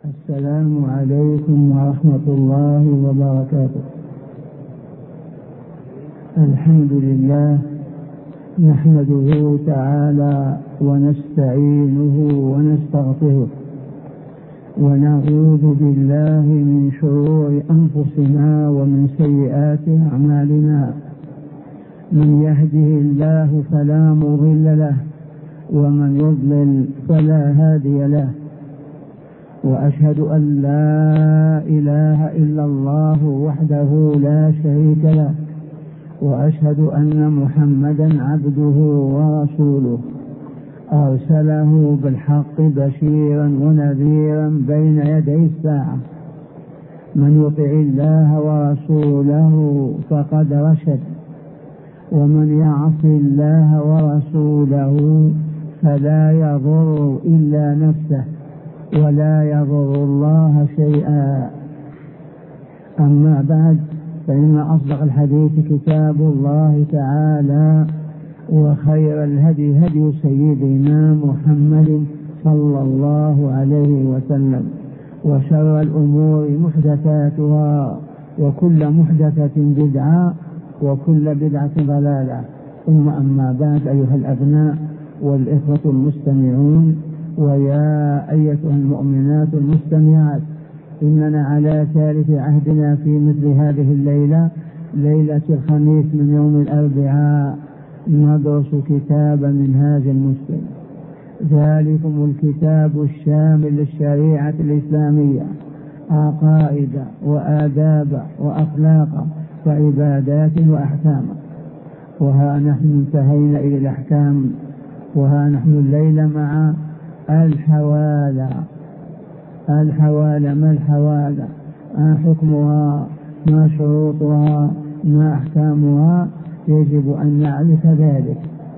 السلام عليكم ورحمة الله وبركاته. الحمد لله نحمده تعالى ونستعينه ونستغفره ونعوذ بالله من شرور أنفسنا ومن سيئات أعمالنا. من يهده الله فلا مضل له ومن يضلل فلا هادي له، وأشهد أن لا إله إلا الله وحده لا شريك له، وأشهد أن محمدا عبده ورسوله أرسله بالحق بشيرا ونذيرا بين يدي الساعة. من يطع الله ورسوله فقد رشد، ومن يعص الله ورسوله فلا يضر إلا نفسه ولا يضر الله شيئا. أما بعد، فإن أصدق الحديث كتاب الله تعالى، وخير الهدي هدي سيدنا محمد صلى الله عليه وسلم، وشر الأمور محدثاتها، وكل محدثة بدعة، وكل بدعة ضلالة. ثم أما بعد، أيها الأبناء والإخوة المستمعون، ويا أيتها المؤمنات المستمعات، إننا على ثالث عهدنا في مثل هذه الليلة، ليلة الخميس من يوم الأربعاء، ندرس كتاب منهاج المسلم، ذلكم الكتاب الشامل للشريعة الإسلامية، عقائد وآداب وأخلاق وعبادات وأحكام. وها نحن انتهينا إلى الأحكام، وها نحن الليلة مع الحوالة. الحوالة، ما الحوالة؟ ما حكمها؟ ما شروطها؟ ما أحكامها؟ يجب أن نعرف ذلك.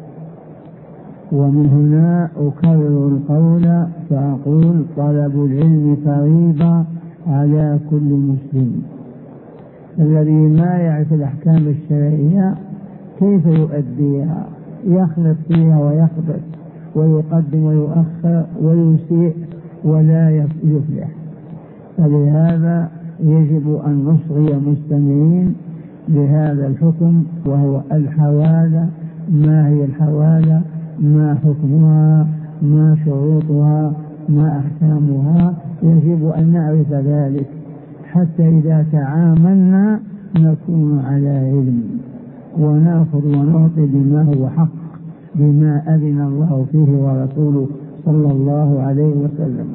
ومن هنا أكرر القول فأقول: طلب العلم فريضة على كل مسلم. الذي ما يعرف الأحكام الشرعية كيف يؤديها؟ يخلط فيها ويخبط ويقدم ويؤخر ويسيء ولا يفلح. فلهذا يجب أن نصغي مستمعين لهذا الحكم، وهو الحوالة. ما هي الحوالة؟ ما حكمها؟ ما شروطها؟ ما أحكامها؟ يجب أن نعرف ذلك حتى إذا تعاملنا نكون على علم، ونأخذ ونعطي بما هو حق، بما أذن الله فيه ورسوله صلى الله عليه وسلم.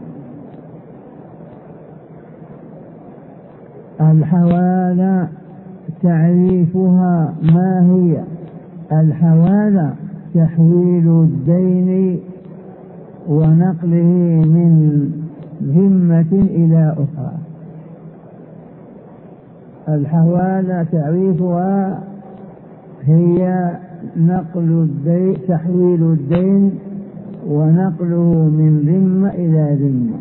الحوالة تعريفها ما هي؟ الحوالة تحويل الدين ونقله من ذمة إلى أخرى. الحوالة تعريفها هي نقل الدين، تحويل الدين ونقله من ذمة إلى ذمة.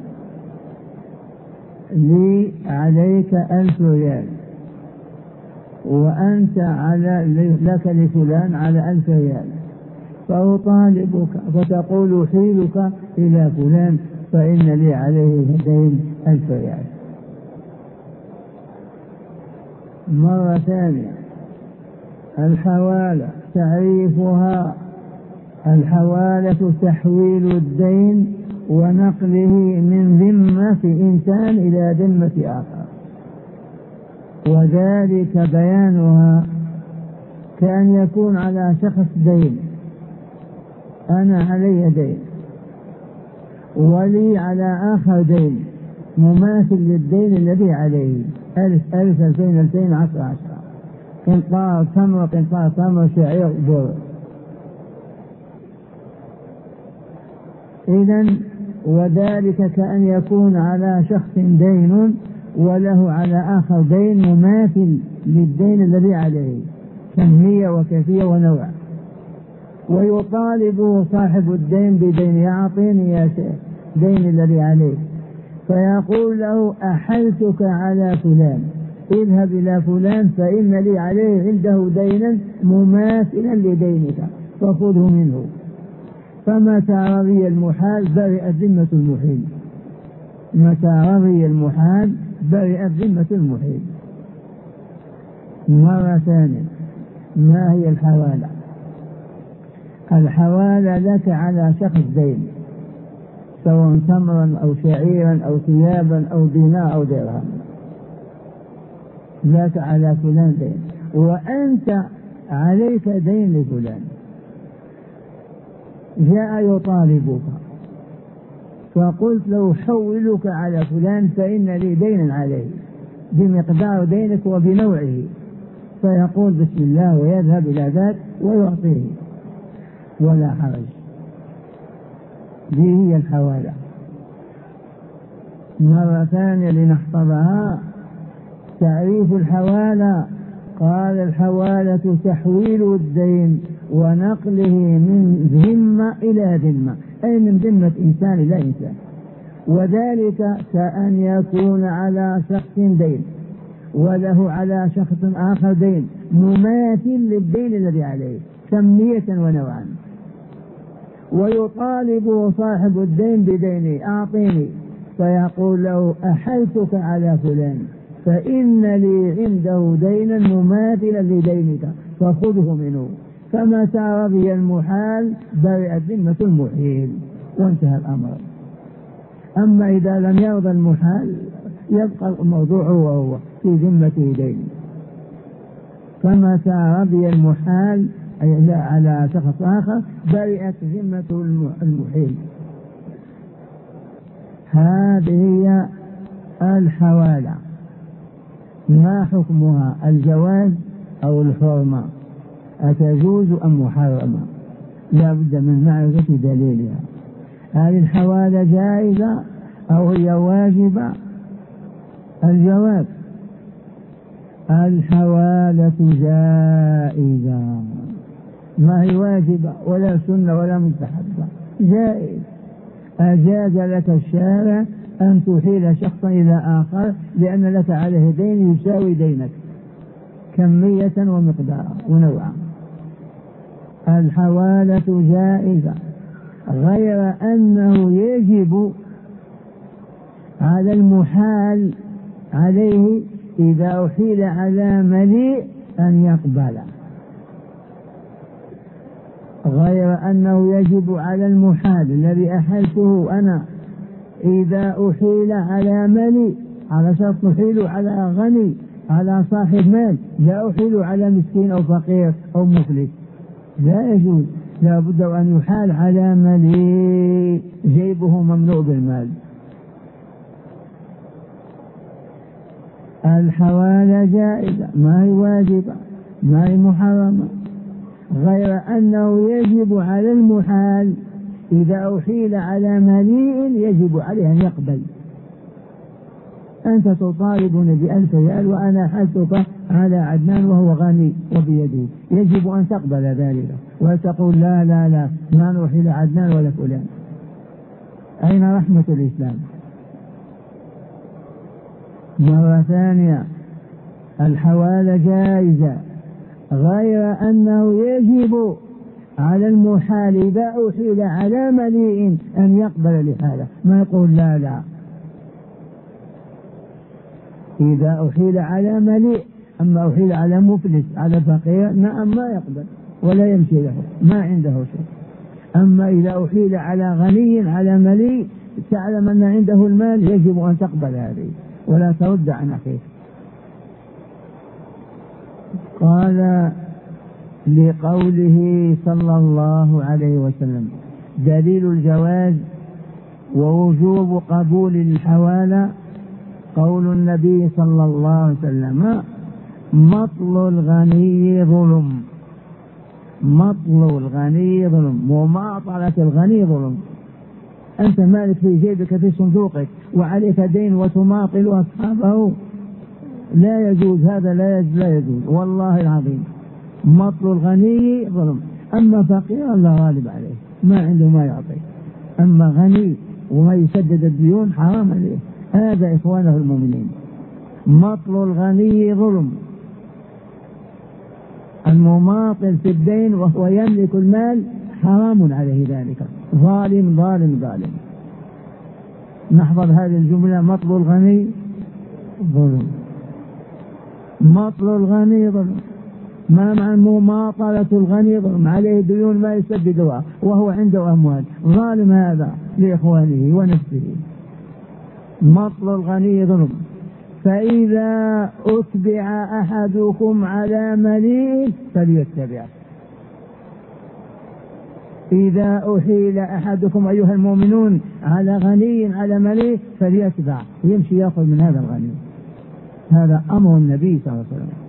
لي عليك 1000 ريال، وأنت لك لفلان على 1000 ريال، فأطالبك فتقول حيلك إلى فلان فإن لي عليه دين 1000 ريال. مرة ثانية، الحوالة تعريفها: الحوالة تحويل الدين ونقله من ذمة إنسان إلى ذمة آخر. وذلك بيانها كأن يكون على شخص دين، أنا علي دين، ولي على آخر دين مماثل للدين الذي عليه، 1000 2000 2000 10 قنطار تمر، قنطار تمر، شعير، بر. إذن وذلك كأن يكون على شخص دين وله على آخر دين مماثل للدين الذي عليه، كمية وكيفية ونوع، ويطالب صاحب الدين بدين، يعطيني يا شيخ دين الذي عليه، فيقول له: أحلتك على فلان، اذهب إلى فلان فإن لي عليه عنده دينا مماثلا لدينك فخذه منه. فمتى رضي المحال برئت ذمة المحيل. متى رضي المحال برئت ذمة المحيل. مرة ثانية، ما هي الحوالة؟ الحوالة لك على شخص دين، سواء تمرا أو شعيرا أو ثيابا أو دينار أو درهم، لك على فلان دين وأنت عليك دين لفلان، جاء يطالبك فقلت له حولك على فلان فإن لي دين عليه بمقدار دينك وبنوعه، فيقول بسم الله ويذهب إلى ذاك ويعطيه ولا حرج. دي هي الحوالة. مرة ثانية لنحفظها، تعريف الحوالة. قال الحوالة تحويل الدين ونقله من ذمة إلى ذمة، أي من ذمة إنسان إلى إنسان، وذلك كأن يكون على شخص دين وله على شخص آخر دين مماثل للدين الذي عليه كمية ونوعا، ويطالب صاحب الدين بدينه أعطيني، فيقول له أحلتك على فلان فإن لي عنده دينا مماثلا لدينك فخذه منه، فمتى رضي المحال برئت ذمة المحيل وانتهى الأمر. أما إذا لم يرضى المحال يبقى الموضوع هو في ذمته دين. فمتى رضي المحال أي على شخص آخر برئت ذمة المحيل. هذه هي الحوالة. ما حكمها؟ الجواز أو الحرمة؟ أتجوز أم محرمة؟ لا بد من معرفة دليلها. هل الحوالة جائزة أو هي واجبة؟ الجواب الحوالة جائزة، ما هي واجبة ولا سنة ولا مستحبة، جائز. أجاز لك الشارع أن تحيل شخصا إلى آخر لأن لك عليه دين يساوي دينك كمية ومقدارا ونوعا. الحوالة جائزة، غير أنه يجب على المحال عليه إذا أحيل على مليء أن يقبل، غير أنه يجب على المحال الذي أحلته أنا إذا أحيل على مليء، على شرط أحيل على غني على صاحب مال، لا أحيل على مسكين أو فقير أو مفلس، لا يجوز، لا بد أن يحال على مليء جيبه مملوء بالمال. الحوالة جائزة، ما هي واجبة ما هي محرمة، غير أنه يجب على المحال إذا أحيل على مليء يجب عليه أن يقبل. أنت تطالبني ب1000 ريال وأنا حلتك على عدنان وهو غني وبيده، يجب أن تقبل ذلك وتقول لا لا لا ما نحيل عدنان ولا فلان. أين رحمة الإسلام؟ مرة ثانية، الحوالة جائزة، غير أنه يجب على المحال إذا أحيل على مليء أن يقبل الإحالة، ما يقول لا لا. إذا أحيل على مليء، أما أحيل على مفلس على فقير نعم ما يقبل ولا يمشي له، ما عنده شيء. أما إذا أحيل على غني على مليء تعلم أن عنده المال يجب أن تقبل هذه ولا ترد عن أخيك. قال لقوله صلى الله عليه وسلم دليل الجواز ووجوب قبول الحوالة قول النبي صلى الله عليه وسلم مطل الغني ظلم، مطل الغني ظلم، ومعطلة الغني ظلم. أنت مالك في جيبك في صندوقك وعليك دين وتماطل أصحابه، لا يجوز هذا، لا يجوز والله العظيم. مطل الغني ظلم، أما فقير لا غالب عليه ما عنده ما يعطي، أما غني وما يسدد الديون حرام عليه. هذا إخوانه المؤمنين، مطل الغني ظلم، المماطل في الدين وهو يملك المال حرام عليه ذلك، ظالم ظالم ظالم. نحفظ هذه الجملة: مطل الغني ظلم. مطل الغني ظلم. ما معنى مماطلة الغني ظلم؟ عليه ديون ما يسددها وهو عنده أموال، ظالم هذا لإخوانه ونفسه. مطل الغني ظلم. فإذا أتبع أحدكم على مليء فليتبعه. إذا أحيل أحدكم أيها المؤمنون على غني على مليء فليتبع، يمشي يأخذ من هذا الغني. هذا أمر النبي صلى الله عليه وسلم.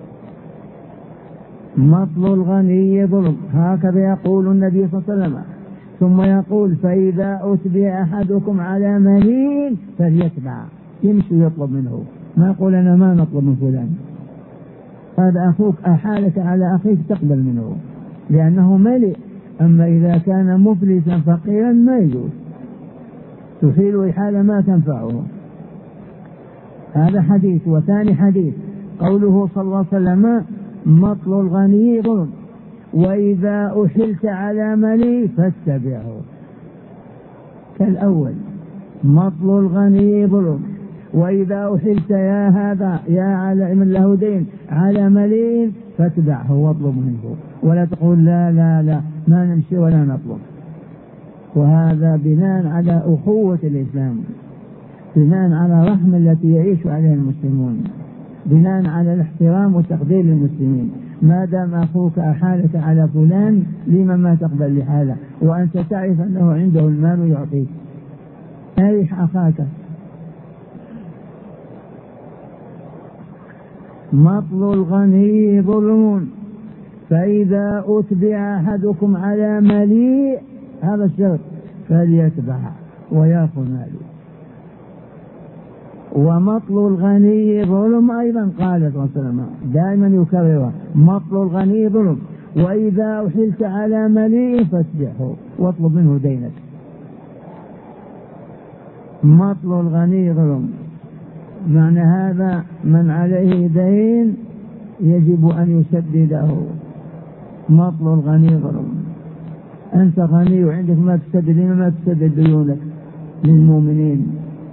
مطل الغني ظلم، هكذا يقول النبي صلى الله عليه وسلم. ثم يقول: فإذا أتبع أحدكم على مليء فليتبع، يمشي يطلب منه، ما يقول أنا ما نطلب من فلان. هذا أخوك أحالك على أخيك تقبل منه لأنه ملئ. أما إذا كان مفلسا فقيرا ما يجوز، تحيل إحالة ما تنفعه. هذا حديث. وثاني حديث قوله صلى الله عليه وسلم: مطل الغني ظلم، وإذا أحلت على مليء فاتبعه. كالأول: مطل الغني ظلم، وإذا أحلت يا هذا يا على من له دين على مليء فاتبعه واطلب منه، ولا تقول لا لا لا ما نمشي ولا نطلب. وهذا بناء على أخوة الإسلام، بناء على الرحمة التي يعيش عليها المسلمون، بناء على الاحترام وتقدير المسلمين. ما دام أخوك أحالك على فلان لما ما تقبل لحاله وأنت تعرف أنه عنده المال ويعطيك؟ أرح أخاك. مطل الغني ظلم، فإذا أتبع أحدكم على مليء، هذا الشرط، فليتبع ويأخذ ماله. ومطل الغني ظلم أيضا، قال صلى الله عليه وسلم دائما يكررها: مطل الغني ظلم، وإذا أحلت على مليء فاتبعه واطلب منه دينك. مطل الغني ظلم، معنى هذا من عليه دين يجب أن يسدده. مطل الغني ظلم. أنت غني وعندك ما تسدد، لما ما تسدد ديونك للمؤمنين؟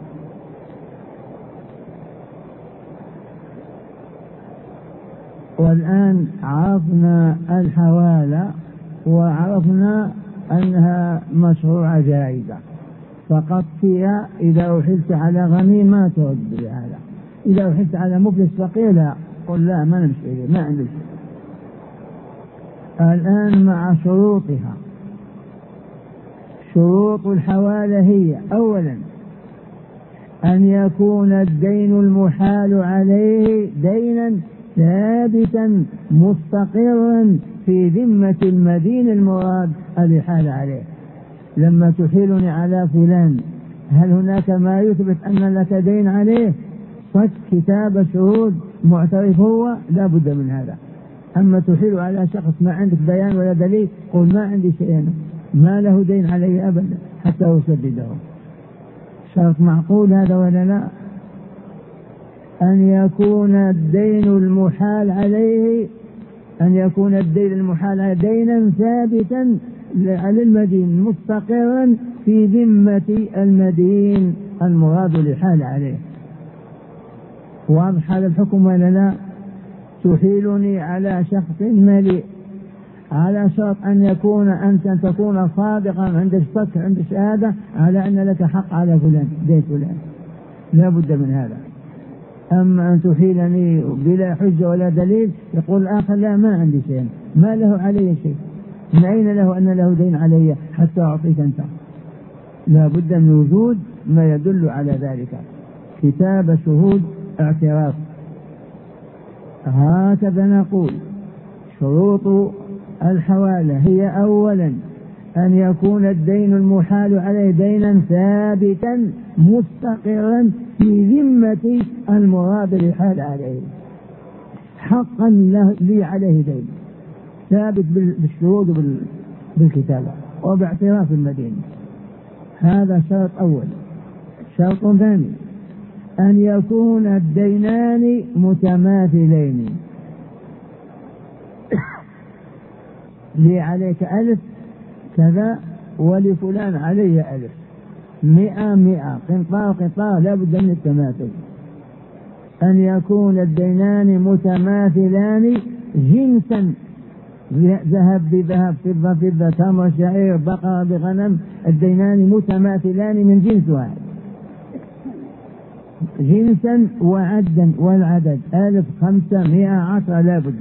والآن عرفنا الحوالة وعرفنا أنها مشروعة جائزة، فقط فيها إذا أحلت على غني ما ترد بهذا، إذا أحلت على مفلس فقير لا، قل لا ما نمشي ما عندك. الآن مع شروطها. شروط الحوالة هي: أولا أن يكون الدين المحال عليه دينا ثابتا مستقرا في ذمة المدين المراد الإحالة عليه. لما تحيلني على فلان هل هناك ما يثبت أن لك دين عليه؟ صك كتاب شهود معترف هو؟ لا بد من هذا. أما تحيل على شخص ما عندك بيان ولا دليل، قل ما عندي شيء، ما له دين عليه أبدا حتى أسدده. شرط معقول هذا ولا لا؟ أن يكون الدين المحال عليه، أن يكون الدين المحال عليه دينا ثابتا للمدين مستقرا في ذمة المدين المراد الإحالة عليه. واضح هذا الحكم ولا لا؟ تحيلني على شخص مليء على شرط أن يكون أنت تكون صادقا عند صك عند شهادة على أن لك حق على فلان دين فلان، لا بد من هذا. أما أن تحيلني بلا حجة ولا دليل، يقول الآخر لا ما عندي شيء، ما له علي شيء، من أين له أن له دين علي حتى أعطيك أنت؟ لا بد من وجود ما يدل على ذلك، كتاب شهود اعتراف. هكذا نقول شروط الحوالة هي: أولا أن يكون الدين المحال عليه دينا ثابتا مستقرا في ذمة المراد الإحالة عليه، حقا لي عليه دين ثابت بالشهود بالكتابة وباعتراف المدين. هذا شرط أول. شرط ثاني أن يكون الدينان متماثلين، لي عليك ألف كذا ولفلان علي ألف، 100 قنطار لا بد من التماثل. أن يكون الدينان متماثلان جنسا، ذهب بذهب، فضة فضة، تمر شعير، بقرة بغنم، الدينان متماثلان من جنس واحد، جنسا وعدا، والعدد 1510 لا بد،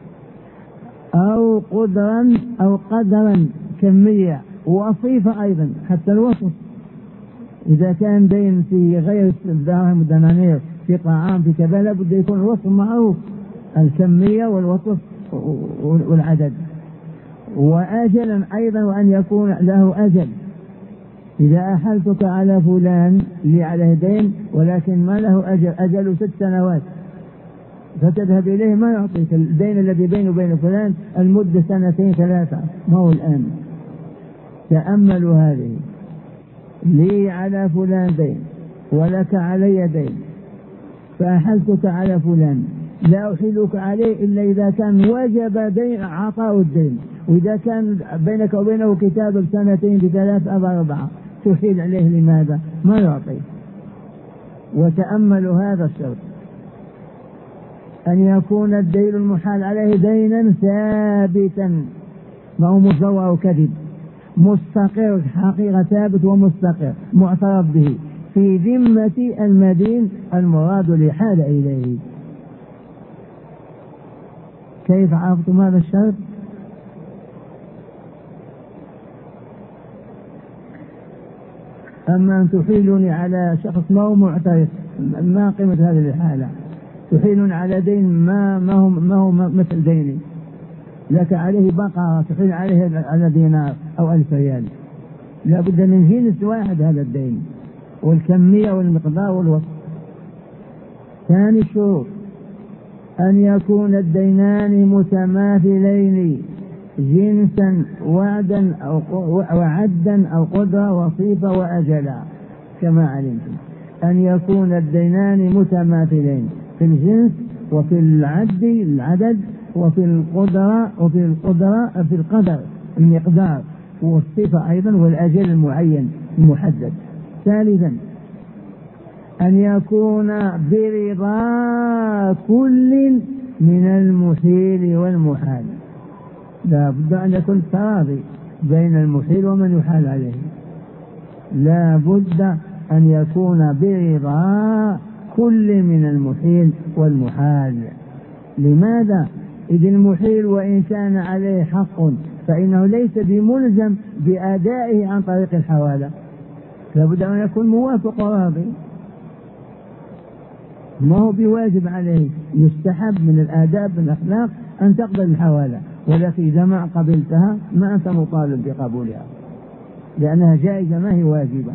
أو قدرا أو قدرا كمية، وصيفة أيضا حتى الوصف. إذا كان دين في غير الدراهم والدنانير، في طعام، في كذا، لابد يكون الوصف معروف، الكمية والوصف والعدد، وأجلا أيضا، وأن يكون له أجل. إذا أحلتك على فلان لي عليه دين ولكن ما له أجل 6 سنوات، فتذهب إليه ما يعطيك الدين الذي بينه وبين فلان المدة 2 3، ما هو الآن. تأملوا هذه، لي على فلان دين ولك علي دين، فأحلتك على فلان، لا أحيلك عليه إلا إذا كان وجب دين عطاء الدين، وإذا كان بينك وبينه كتاب 2 ب3 أو 4 تحيل عليه. لماذا؟ ما يعطي. وتأملوا هذا الشرط، أن يكون الدين المحال عليه دينا ثابتا، ما هو مزور أو كذب، مستقر، حقيقة ثابت ومستقر معترف به في ذمة المدين المراد لحال إليه. كيف عرفتم هذا الشرط؟ أما أن تحيلني على شخص ما هو معترف، ما قيمة هذه الحالة؟ تحيلني على دين ما هو مثل ديني، لك عليه بقرة، تحيل عليه على دينار أو 1000 ريال، لا بد من جنس واحد هذا الدين، والكمية والمقدار والوصف. ثاني الشروط أن يكون الدينان متماثلين جنسا وعدا أو قدرة وصيفة وأجلا. كما علمتم أن يكون الدينان متماثلين في الجنس وفي العدد وفي القدر المقدار، والصفة أيضا، والأجل المعين المحدد. ثالثا أن يكون برضا كل من المحيل والمحال، لا بد أن يكون تراضي بين المحيل ومن يحال عليه، لا بد أن يكون برضا كل من المحيل والمحال. لماذا؟ إذ المحيل وإن كان عليه حق فإنه ليس بملزم بأدائه عن طريق الحوالة، لا بد أن يكون موافق وراضي، ما هو بواجب عليه، يستحب من الآداب والأخلاق أن تقبل الحوالة، ولكن إذا ما قبلتها ما أنت مطالب بقبولها لأنها جائزة ما هي واجبة.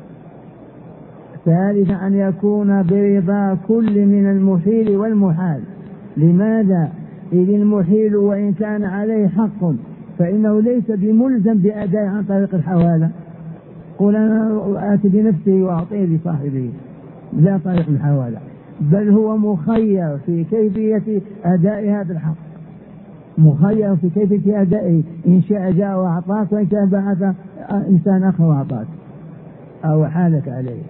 ثالثا أن يكون برضا كل من المحيل والمحال. لماذا؟ إذ المحيل وإن كان عليه حق فإنه ليس بملزم بأداء عن طريق الحوالة، قل أنا آتي بنفسي وأعطيه لصاحبه، لا طريق الحوالة، بل هو مخير في كيفية أداء هذا الحق، مخير في كيفية أدائه، إن شاء جاء وأعطاك، وإن شاء بعث إنسان آخر وأعطاك أو حالك عليه.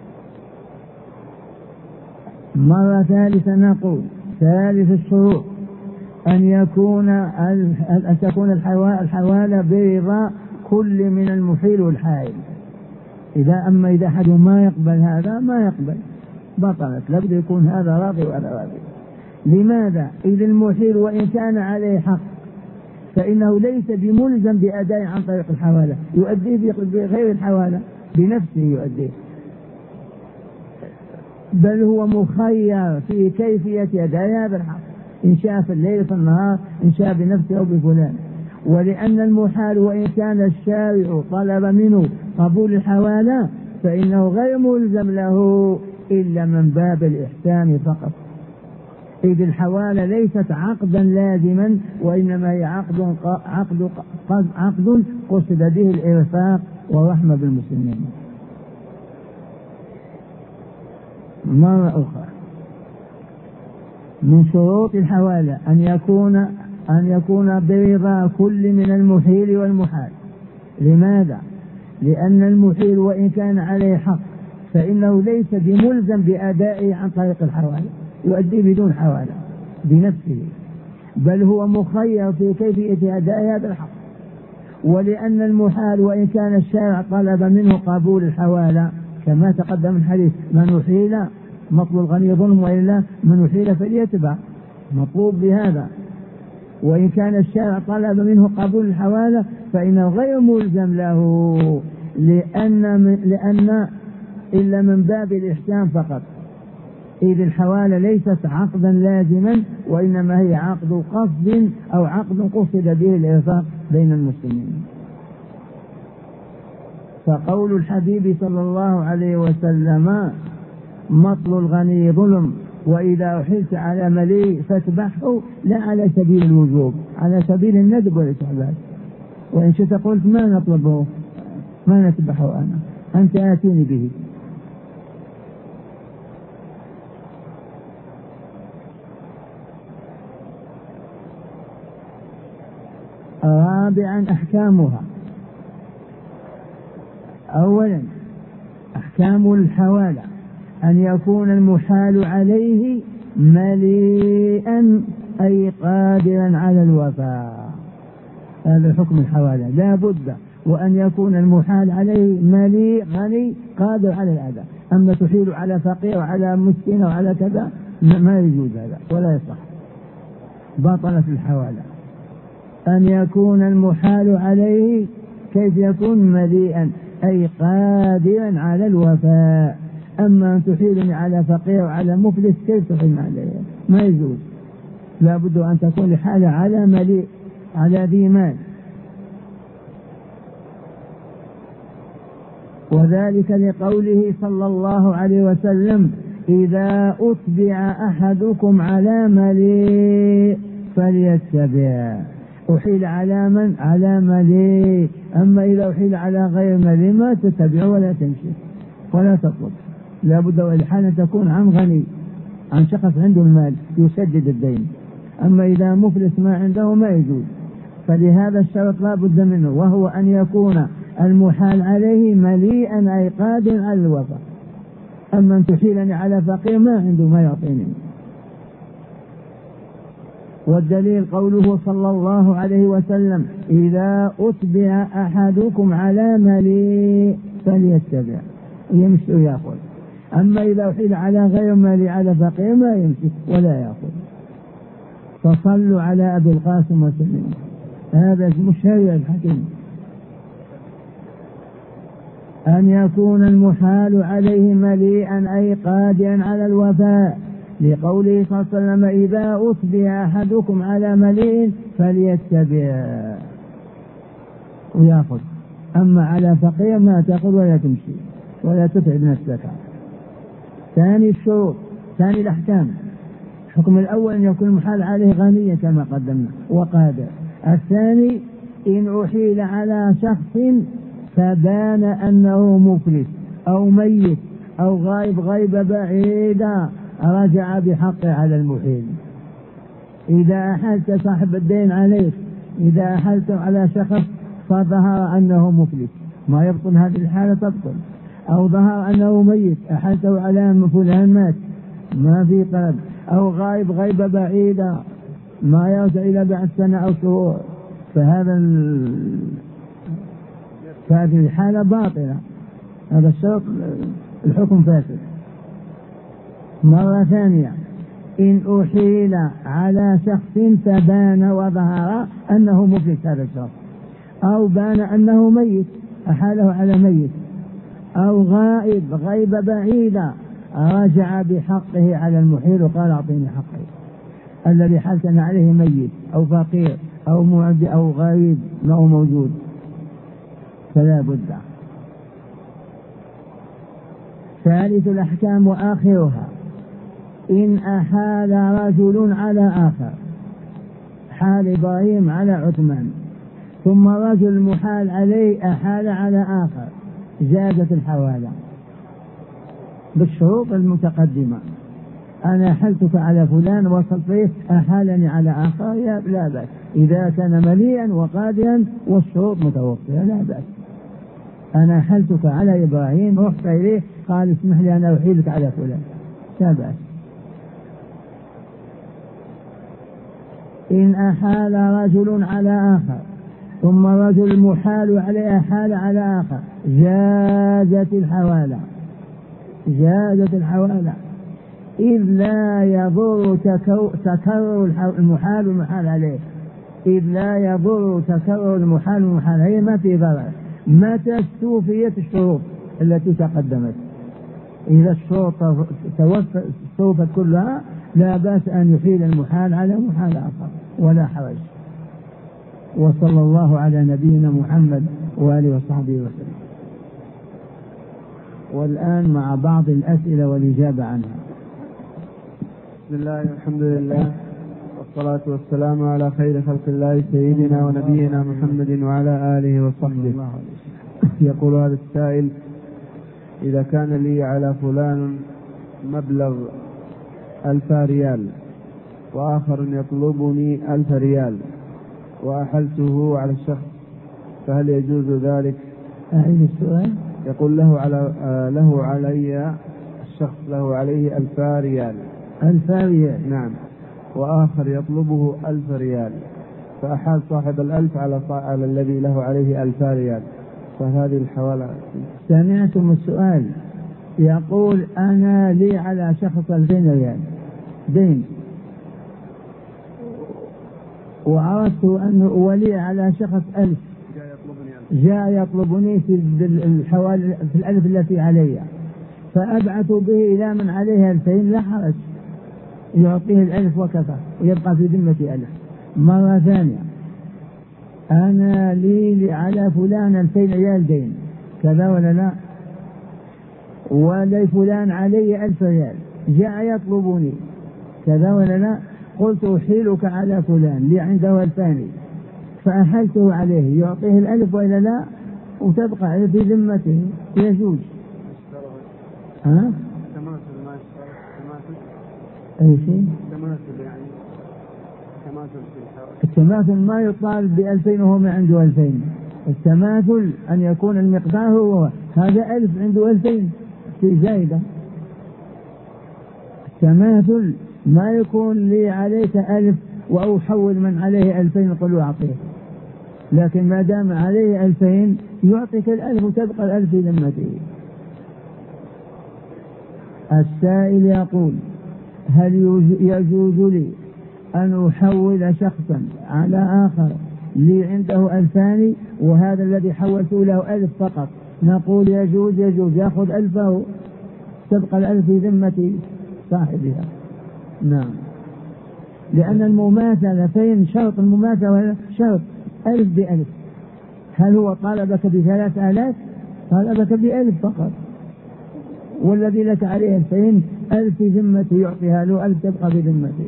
مرة ثالثة نقول ثالث الشروط أن تكون الحوالة برضا كل من المحيل والحائل. إذا أحد ما يقبل هذا ما يقبل، بطلت، لابد يكون هذا راضي وهذا راضي. لماذا؟ إذ المحيل وإن كان عليه حق فإنه ليس بملزم بأداء عن طريق الحوالة، يؤديه بغير الحوالة، بنفسه يؤديه، بل هو مخير في كيفية أداء هذا الحق، إن شاء في الليل في النهار، إن شاء بنفسه أو بفلان. ولأن المحال وإن كان الشارع طلب منه قبول الحوالة فإنه غير ملزم له إلا من باب الإحسان فقط، إذ الحوالة ليست عقدا لازما، وإنما هي عقد قصد به الإرفاق والرحمة بالمسلمين. مرة أخرى من شروط الحوالة أن يكون برضا كل من المحيل والمحال. لماذا؟ لأن المحيل وإن كان عليه حق فإنه ليس بملزم بأدائه عن طريق الحوالة، يؤدي بدون حوالة بنفسه، بل هو مخير في كيفية أداء هذا الحق. ولأن المحال وإن كان الشارع طلب منه قبول الحوالة كما تقدم الحديث: من أحيل مطلوب الغني ظلم وإلا من أحيل فليتبع، مطلوب بهذا. وإن كان الشارع طلب منه قبول الحوالة فإنه غير ملزم له، لأن إلا من باب الإحسان فقط، إذ الحوالة ليست عقدا لازما وإنما هي عقد قصد أو عقد قصد به الإرفاق بين المسلمين. فقول الحبيب صلى الله عليه وسلم: مطل الغني ظلم وإذا أحلت على مليء فاتبعه، لا على سبيل الوجوب، على سبيل الندب والاستحباب. وإن شئت قلت ما نطلبه ما نتبعه أنا، أنت آتيني به. رابعا أحكامها. أولا أحكام الحوالة: أن يكون المحال عليه مليئا أي قادرا على الوفاء، هذا حكم الحوالة لا بد، وأن يكون المحال عليه مليء غني قادر على الأداء. أما تحيل على فقير وعلى مسكين وعلى كذا ما يجوز هذا ولا يصح، بطلت الحوالة. أن يكون المحال عليه كيف يكون؟ مليئا أي قادرا على الوفاء. أما أن تحيلني على فقير وعلى مفلس كيف تحيل عليه؟ ما يجوز، لا بد أن تكون الحالة على مليء، على ذي مال. وذلك لقوله صلى الله عليه وسلم: إذا أتبع أحدكم على مليء فليتبع. أحيل على من؟ على مليء. أما إذا أحيل على غير مليء ما تتبع ولا تمشي ولا تطلب، لا بد والحالة تكون عن غني، عن شخص عنده المال يسدد الدين. أما إذا مفلس ما عنده ما يجوز. فلهذا الشرط لا بد منه، وهو أن يكون المحال عليه مليئا أي قادر على الوفاء. أما أن تحيلني على فقير ما عنده ما يعطيني. والدليل قوله صلى الله عليه وسلم: إذا أتبع أحدكم على مليء فليتبع، يمشي ويأخذ. أما إذا أحيل على غير مليء على فقير ما يمشي ولا يأخذ. فصلوا على أبي القاسم وسلم، هذا الشريعة الحكيم. أن يكون المحال عليه مليئا أي قادرا على الوفاء، لقوله صلى الله عليه وسلم: إذا أتبع أحدكم على مليء فليتبع ويأخذ. أما على فقير ما تأخذ ولا تمشي ولا تتعب نفسك. ثاني الشروط، ثاني الأحكام. الحكم الأول أن يكون المحال عليه غنيا كما قدمنا وقادر. الثاني إن أحيل على شخص فبان أنه مفلس أو ميت أو غائب غيبة بعيدة رجع بحقه على المحيل. إذا أحلت صاحب الدين عليك، إذا أحلت على شخص فظهر أنه مفلس ما يبطل هذه الحالة تبطل، أو ظهر أنه ميت أحلته على فلان مات ما في طلب، أو غائب غيبة بعيدة ما يرجع إلى بعد سنة أو شهور، فهذه الحالة باطلة، هذا الشرط الحكم فاسد. مرة ثانية: إن أحيل على شخص فبان وظهر أنه مفلس هذا الشخص، أو بان أنه ميت أحاله على ميت، أو غائب غيبة بعيدة رجع بحقه على المحيل وقال أعطيني حقي. الذي حلتنا عليه ميت أو فقير أو معد أو غريب ما هو موجود، فلا بد. ثالث الأحكام وآخرها: إن أحال رجل على آخر، حال إبراهيم على عثمان، ثم رجل محال عليه أحال على آخر، جازت الحوالة بالشروط المتقدمة. أنا حلتك على فلان وصلت فيه أحالني على آخر لا بأس، إذا كان مليئا وقادرا والشروط متوفرة لا بأس. أنا أحلتك على إبراهيم، رحت إليه قال اسمح لي أنا أحيلك على فلان، لا بأس. إن أحال رجل على آخر ثم رجل المحال عليه أحال على آخر جازت الحوالة، جازت الحوالة، إذ لا يضر تكرر المحال والمحال عليه، إذ لا يضر تكرر المحال والمحال عليه، ما في ضرر متى استوفيت الشروط التي تقدمت. إذا الشروط استوفت كلها لا بأس أن يحيل المحال على محال آخر ولا حرج. وصلى الله على نبينا محمد وآله وصحبه وسلم. والآن مع بعض الأسئلة والإجابة عنها. بسم الله الحمد لله والصلاة والسلام على خير خلق الله سيدنا ونبينا محمد وعلى آله وصحبه. يقول هذا السائل: إذا كان لي على فلان مبلغ 1000 ريال وآخر يطلبني 1000 ريال وأحلته على الشخص، فهل يجوز ذلك؟ أعيد السؤال. يقول له علي الشخص له عليه 1000 ريال. 1000 ريال. نعم. وآخر يطلبه 1000 ريال، فأحال صاحب 1000 على الذي له عليه 1000 ريال، فهذه الحوالة. سمعتم السؤال؟ يقول أنا لي على شخص 2000 ريال دين، وعرفت أنه ولي على شخص 1000 جاء يطلبني في الحوالي في 1000 التي علي، فأبعث به إلى من عليه 2000 لا حرج، يعطيه 1000 وكفى ويبقى في ذمة 1000. مرة ثانية، أنا لي على فلان 2000 ريال دين، كذا ولا لا؟ ولفلان علي 1000 ريال، جاء يطلبني، كذا ولا لا؟ قلت أحيلك على فلان لي عنده 2000 فأحلته عليه، يعطيه 1000 وإلا لا؟ وتبقى في ذمته، يجوز. ها؟ أي شيء؟ التماثل ما يطالب ب2000 وهو ما عنده 2000. التماثل أن يكون المقدار هو هذا 1000 عنده 2000 في زايدة. التماثل ما يكون لي عليك 1000 وأحول من عليه 2000 وقل له أعطيه، لكن ما دام عليه 2000 يعطيك 1000 وتبقى 1000 في ذمته. السائل يقول: هل يجوز لي أن أحول شخصا على آخر لي عنده 2000 وهذا الذي حولت له 1000 فقط؟ نقول يجوز، يأخذ 1000 تبقى 1000 في ذمة صاحبها. نعم، لأن المماثلة فين شرط المماثلة شرط 1000 ب1000. هل هو طالبك ب3000؟ طالبك ب1000 فقط، والذي لك عليه 2000 1000 في ذمته يعطيها له 1000 تبقى في ذمته.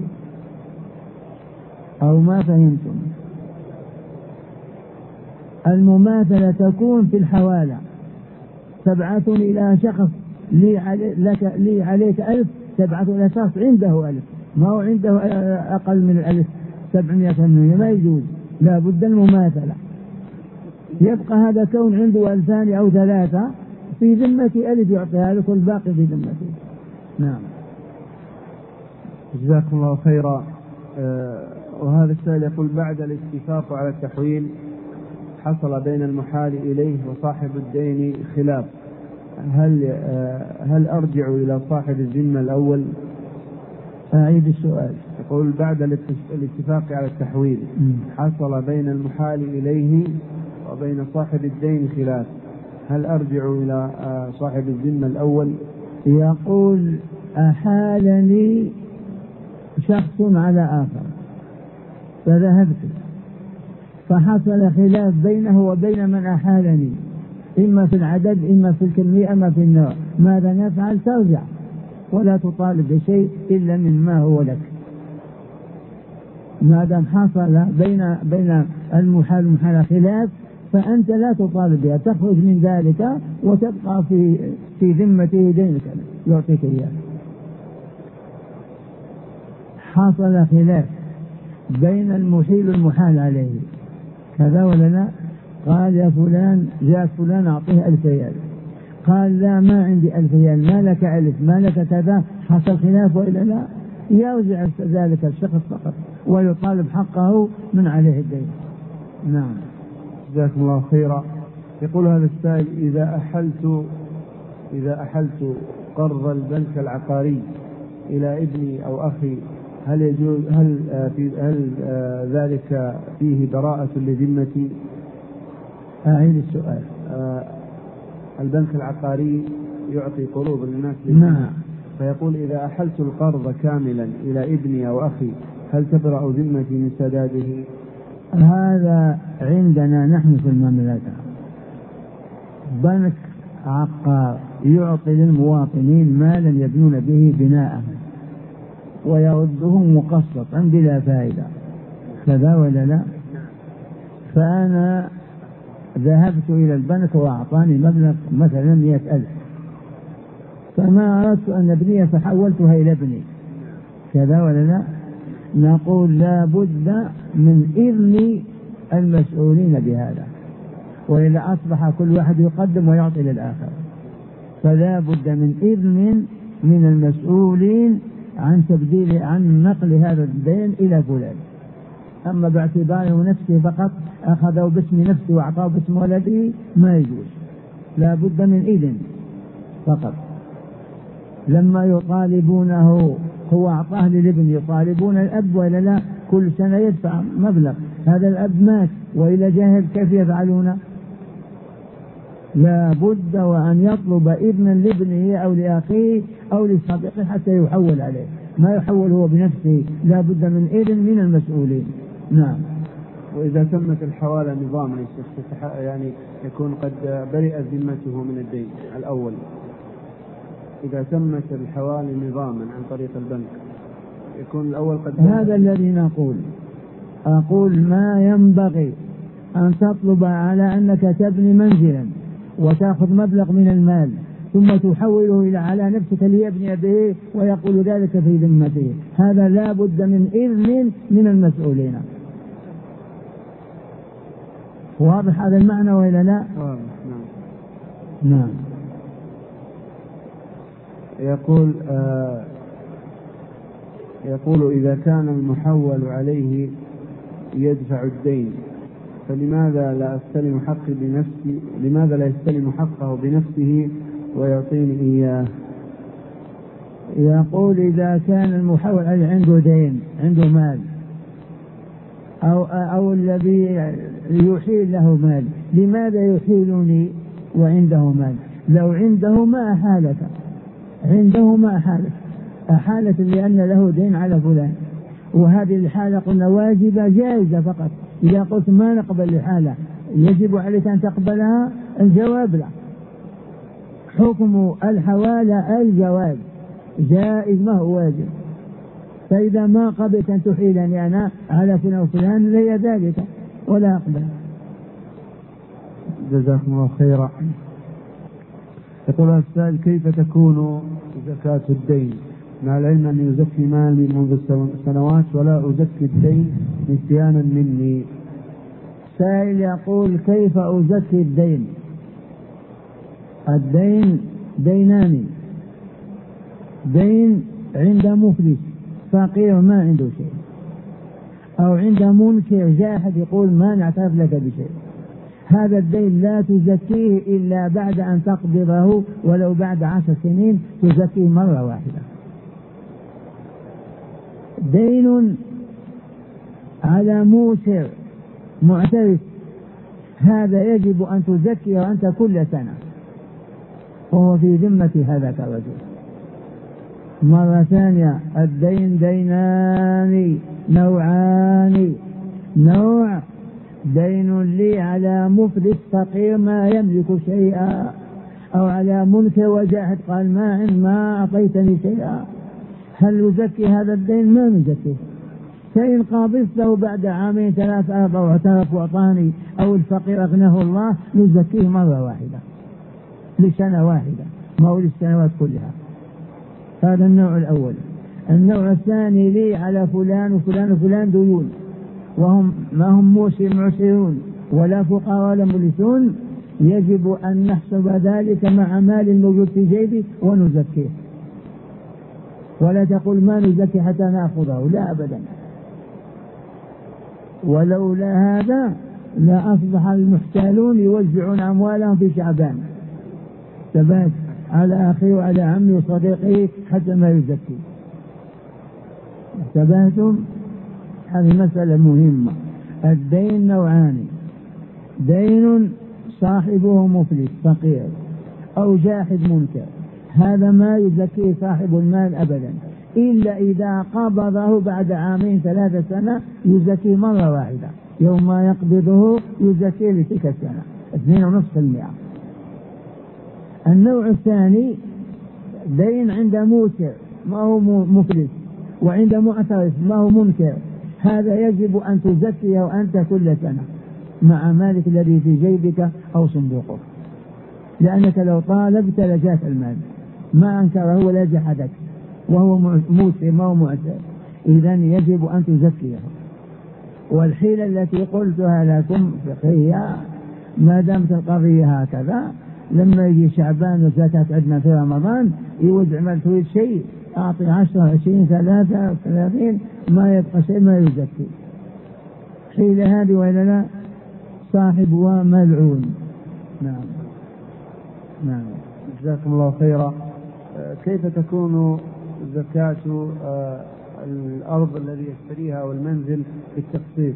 أو ما فهمتم؟ المماثلة تكون في الحوالة، تبعث إلى شخص لي عليك 1000 تبعث إلى شخص عنده 1000 ما هو عنده أقل من 1000 700 ما يجوز، لا بد المماثلة. يبقى هذا كون عنده 2000 أو 3 في ذمة 1000 يعطيها لك والباقي في ذمته. نعم. جزاكم الله خيرا. وهذا السائل يقول: بعد الاتفاق على التحويل حصل بين المحال إليه وصاحب الدين خلاف، هل أرجع إلى صاحب الذمة الأول؟ أعيد السؤال. يقول: بعد الاتفاق على التحويل حصل بين المحال إليه وبين صاحب الدين خلاف، هل أرجع إلى صاحب الذمة الأول؟ يقول: أحالني شخص على آخر فذهبت فحصل خلاف بينه وبين من أحالني، إما في العدد إما في الكمية إما في النوع، ماذا نفعل؟ ترجع ولا تطالب بشيء إلا مما هو لك. ما دام حصل بين المحال والمحال خلاف فأنت لا تطالب بها، تخرج من ذلك وتبقى في ذمته دينك يعطيك إياه. حصل خلاف بين المحيل والمحال عليه، كذا ولا لا؟ قال يا فلان جاء فلان أعطيه 1000 ريال، قال لا ما عندي 1000 ريال، ما لك 1000 ما لك كذا، حصل خلاف وإلا لا، يرجع ذلك الشخص فقط ويطالب حقه من عليه الدين. نعم. جزاكم الله خيرا. يقول هذا السائل: إذا أحلت قرض البنك العقاري إلى ابني أو أخي، هل يجوز هل ذلك فيه براءة لذمتي؟ أعيد السؤال. البنك العقاري يعطي قروض للناس. نعم. فيقول: إذا أحلت القرض كاملا إلى ابني أو أخي هل تبرأ ذمتي من سداده؟ هذا عندنا نحن في المملكة بنك عقار يعطي للمواطنين مالا يبنون به بناء ويردهم مقسطا بلا فائدة، كذا ولا لا؟ فأنا ذهبت إلى البنك وأعطاني مبلغ مثلا 100,000، فما أردت أن أبني فحولتها إلى ابني، كذا ولا لا؟ نقول لا بد من إذن المسؤولين بهذا، وإلا أصبح كل واحد يقدم ويعطي للآخر، فلا بد من إذن من المسؤولين عن نقل هذا الدين إلى فلان. أما باعتباره نفسه فقط أخذوا باسم نفسه وأعطاه باسم ولده ما يجوز، لا بد من إذن فقط. لما يطالبونه هو أعطاه للابن يطالبون الأب ولا لا؟ كل سنة يدفع مبلغ، هذا الأب مات وإلى جاهل كيف يفعلون؟ لا بد وأن يطلب إذنا لابنه أو لأخيه أو لصديقه حتى يحول عليه، ما يحول هو بنفسه، لا بد من إذن من المسؤولين. نعم. وإذا تمت الحوالة نظاما يعني يكون قد برئت ذمته من الدين الأول، إذا تمت الحوالة نظاما عن طريق البنك يكون الأول قد هذا الذي أقول ما ينبغي أن تطلب على أنك تبني منزلا وتأخذ مبلغ من المال ثم تحوله على نفسك ليبني به ويقول ذلك في ذمته، هذا لا بد من إذن من المسؤولين. واضح هذا المعنى وإلا لا؟ نعم. يقول إذا كان المحول عليه يدفع الدين فلماذا لا أستلم حقي بنفسي؟ لماذا لا يستلم حقه بنفسه ويعطيني إياه؟ يقول إذا كان المحول عليه عنده دين، عنده مال، أو الذي يحيل له مال، لماذا يحيلني وعنده مال؟ لو عنده ما أحالك، عنده ما أحالك لأن له دين على فلان، وهذه الحالة قلنا واجبة جائزة فقط. إذا قلت ما نقبل الحالة يجب عليك أن تقبلها، الجواب لا. حكم الحوالة الجواز، جائز ما هو واجب. فإذا ما قبلت أن تحيلني أنا على فلان وفلان لي ذلك ولا أقبل. جزاكم الله خيرا. يقول السائل: كيف تكون زكاة الدين مع العلم أن يزكي مالي منذ سنوات ولا أزكي الدين نسيانا مني؟ سائل يقول: كيف أزكي الدين؟ الدين دينان، دين عند مفلس فقير ما عنده شيء، أو عند منكر جاحد يقول ما نعترف لك بشيء، هذا الدين لا تزكيه إلا بعد أن تقبضه ولو بعد 10 سنين، تزكيه مرة واحدة. دين على موسر معترف هذا يجب أن تزكيه أنت كل سنة وهو في ذمة هذاك الرجل. مرة ثانية الدين دينان نوعان، نوع دين لي على مفلس فقير ما يملك شيئا، أو على منكر وجاحد قال ما أعطيتني شيئا، هل نزكي هذا الدين؟ ما نزكيه. فإن قابضته بعد 2 3 4 واعترف وأعطاني، أو الفقير أغناه الله، نزكيه مرة واحدة لسنة واحدة، ما هو للسنوات كلها. هذا النوع الأول. النوع الثاني لي على فلان وفلان وفلان ديون وهم ما هم معسرون، ولا فقراء ولا مفلسون، يجب أن نحسب ذلك مع مال الموجود في جيبي ونزكيه، ولا تقول ما نزكي حتى نأخذه، لا أبدا. ولولا هذا لا أصبح المحتالون يوزعون أموالهم في شعبان، ثبات على أخيه وعلى عمه وصديقه حتى ما يزكي. ثباتهم، هذه مسألة مهمة. الدين نوعان: دين صاحبه مفلس فقير أو جاحد منكر، هذا ما يزكيه صاحب المال أبدا، إلا إذا قبضه بعد 2 3 سنة يزكيه مرة واحدة، يوم ما يقبضه يزكيه لتلك السنة 2.5%. النوع الثاني دين عند موسر ما هو مفلس، وعند معترف ما هو منكر، هذا يجب أن تزكيه أنت كل سنة مع مالك الذي في جيبك أو صندوقك، لأنك لو طالبت لجاك المال، ما أنكره ولا جحدك، وهو موسر ما هو معترف، إذن يجب أن تزكيه. والحيلة التي قلتها لكم فقهية، ما دامت القضية هكذا، لما يجي شعبان وزكاة عندنا في رمضان يوزع ما تريد شيء، أعطي 10 20 30 ما يبقى شيء ما يزكي. حيلة هذه ولا لا؟ صاحبها ملعون. نعم. نعم. جزاكم الله خيرا. كيف تكون زكاة الأرض الذي يشتريها والمنزل بالتقسيط؟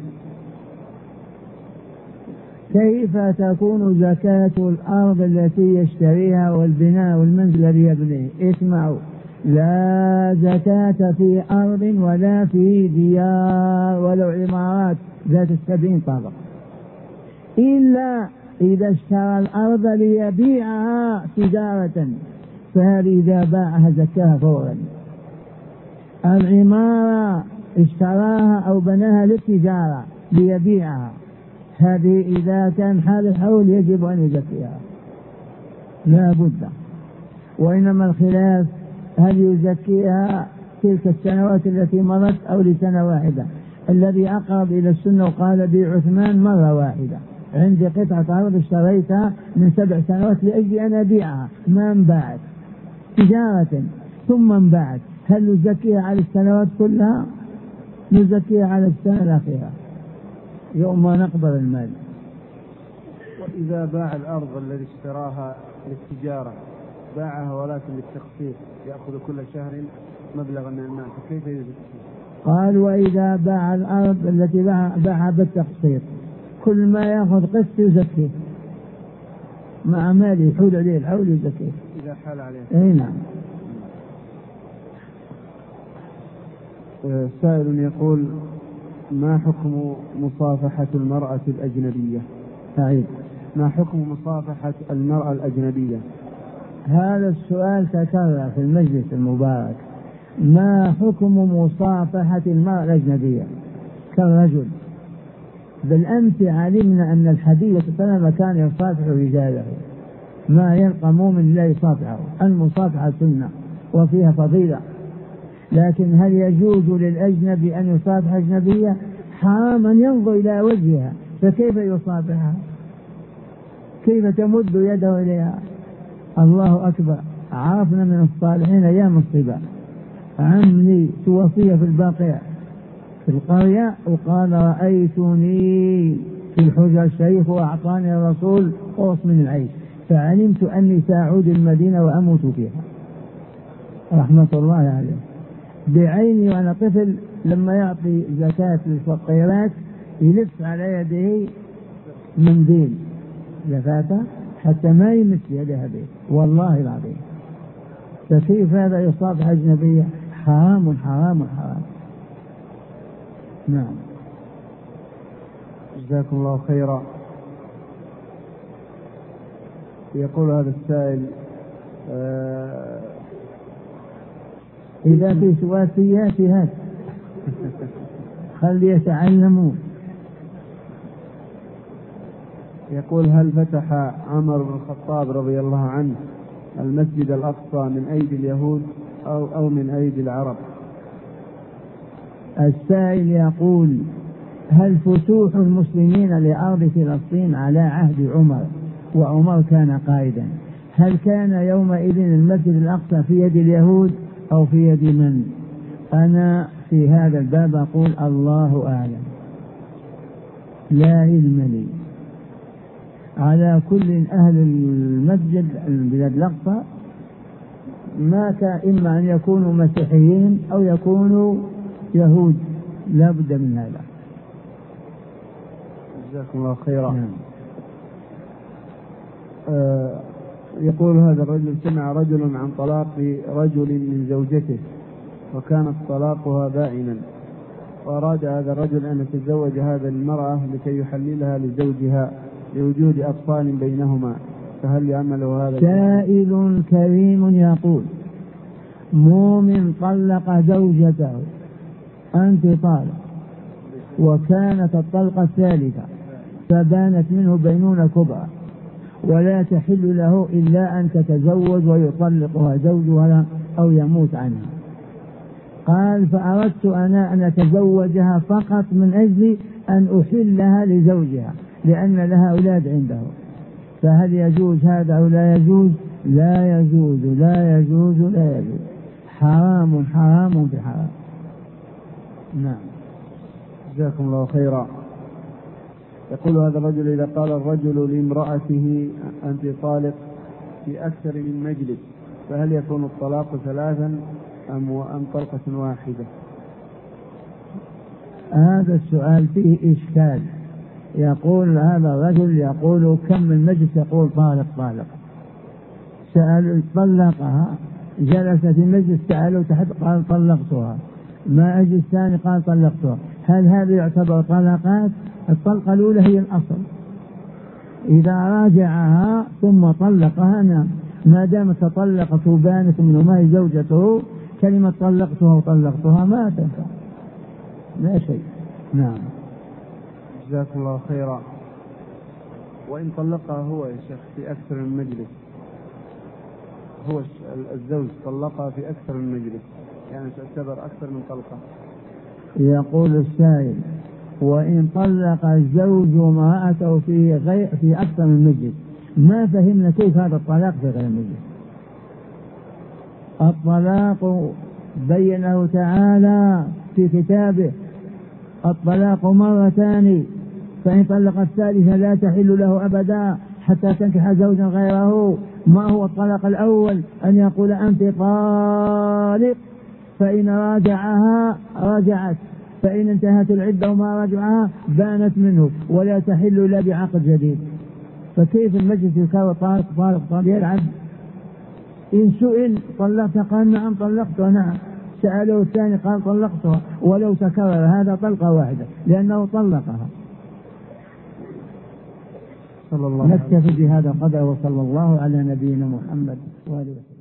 كيف تكون زكاة الأرض التي يشتريها والبناء والمنزل الذي يبنيه؟ اسمعوا، لا زكاة في أرض ولا في ديار ولو عمارات ذات 70 طابق، إلا إذا اشترى الأرض ليبيعها تجارة، فهذه إذا باعها زكاها فورا. العمارة اشتراها أو بناها للتجارة ليبيعها، هذه إذا كان حال الحول يجب أن يزكيها لا بد. وإنما الخلاف هل يزكيها تلك السنوات التي مضت أو لسنة واحدة. الذي أقرب إلى السنة وقال بي عثمان مرة واحدة، عندي قطعة أرض اشتريتها من 7 سنوات لأجل أن أبيعها، ما انباعت تجارة ثم انباعت، هل نزكيها على السنوات كلها؟ نزكيها على السنة الأخيرة يوم ما نقبض المال. وإذا باع الأرض الذي اشتراها للتجارة باعها ولكن للتقسيط يأخذ كل شهر مبلغا من المال، فكيف يزكي؟ قال وإذا باع الأرض التي باعها بالتقسيط كل ما يأخذ قسط يزكيه مع ماله، يحول عليه الحول يزكيه إذا حال عليه. أي نعم. سائل يقول: ما حكم مصافحة المرأة الأجنبية؟ سعيد. ما حكم مصافحة المرأة الأجنبية؟ هذا السؤال تكرر في المجلس المبارك. ما حكم مصافحة المرأة الأجنبية كالرجل؟ بالأمس علمنا أن الحديث صلى الله عليه وسلم كان يصافح رجاله، ما يلقى مؤمن لا يصافحه. المصافحة سنة وفيها فضيلة، لكن هل يجوز للأجنبي أن يصافح أجنبية؟ حرام أن ينظر إلى وجهها، فكيف يصافحها؟ كيف تمد يده إليها؟ الله أكبر. عرفنا من الصالحين أيام الصبا، عمي توفي في البقيع في القرية وقال رأيتني في الحجر الشريف وأعطاني الرسول قرص من العيش، فعلمت أني سأعود المدينة وأموت فيها رحمة الله عليه. بعيني وأنا طفل لما يعطي زكاة للفقيرات يلف على يده منديل زكاة حتى ما يمس يدها به، والله العظيم. فكيف هذا يصافح أجنبية؟ حرام حرام حرام. نعم. جزاكم الله خيرا. يقول هذا السائل: إذا في سواسيات هات خلي يتعلموا. يقول: هل فتح عمر بن الخطاب رضي الله عنه المسجد الأقصى من أيدي اليهود أو من أيدي العرب؟ السائل يقول: هل فتوح المسلمين لأرض فلسطين على عهد عمر، وعمر كان قائدا، هل كان يومئذ المسجد الأقصى في يد اليهود أو في يد من؟ أنا في هذا الباب أقول الله أعلم، لا علم لي. على كل أهل المسجد البلاد الأقصى ما كان، إما أن يكونوا مسيحيين أو يكونوا يهود، لا بد من هذا. جزاكم الله خيرا. يقول هذا الرجل: سمع رجل عن طلاق رجل من زوجته وكانت طلاقها بائنا، وأراد هذا الرجل أن يتزوج هذه المرأة لكي يحللها لزوجها لوجود أطفال بينهما، فهل يعمل هذا؟ سائل كريم يقول: مؤمن طلق زوجته أنت طالق، وكانت الطلقة الثالثة فبانت منه بينونة كبرى، ولا تحل له إلا أن تتزوج ويطلقها زوجها أو يموت عنها. قال: فأردت أنا أن أتزوجها فقط من أجل أن أحلها لزوجها لأن لها أولاد عنده، فهل يجوز هذا أو لا يجوز؟ لا يجوز، لا يجوز، لا يجوز، حرام حرام في حرام. نعم. جزاكم الله خيرا. يقول هذا الرجل: إذا قال الرجل لامرأته أنت طالق في أكثر من مجلس، فهل يكون الطلاق ثلاثا أم طلقة واحدة؟ هذا السؤال فيه إشكال. يقول هذا الرجل يقول كم من مجلس يقول طالق طالق، سأل طلقها، جلس في مجلس سأله تحت قال طلقتها، ما أجلس ثاني قال طلقتها، هل هذا يعتبر طلقات؟ الطلقة الأولى هي الأصل، إذا راجعها ثم طلقها نعم، ما دام تطلقت وبانت منه ما هي زوجته، كلمة طلقتها وطلقتها ما تنفع، لا شيء. نعم. جزاكم الله خيرا. وإن طلقها هو يا شيخ في أكثر من مجلس، هو الزوج طلقها في أكثر من مجلس، يعني تعتبر أكثر من طلقة. يقول السائل: وإن طلق الزوج امرأته في أكثر من مجلس، ما فهمنا كيف هذا الطلاق في غير مجلس. الطلاق بينه تعالى في كتابه: الطلاق مرتان، فإن طلق الثالثة لا تحل له أبدا حتى تنكح زوجا غيره. ما هو الطلاق الأول؟ أن يقول أنت طالق، فإن راجعها رجعت، فإن انتهت العدة وما رجعها بانت منه ولا تحل إلا بعقد جديد. فكيف المجلس يكون طالق طالق طالق يلعب؟ إن سئل طلقت قال نعم طلقتها نعم، سأله الثاني قال طلقتها، ولو تكرر هذا طلقة واحدة لأنه طلقها. نكتفي بهذا القدر، وصلى الله على نبينا محمد وآله وسلم.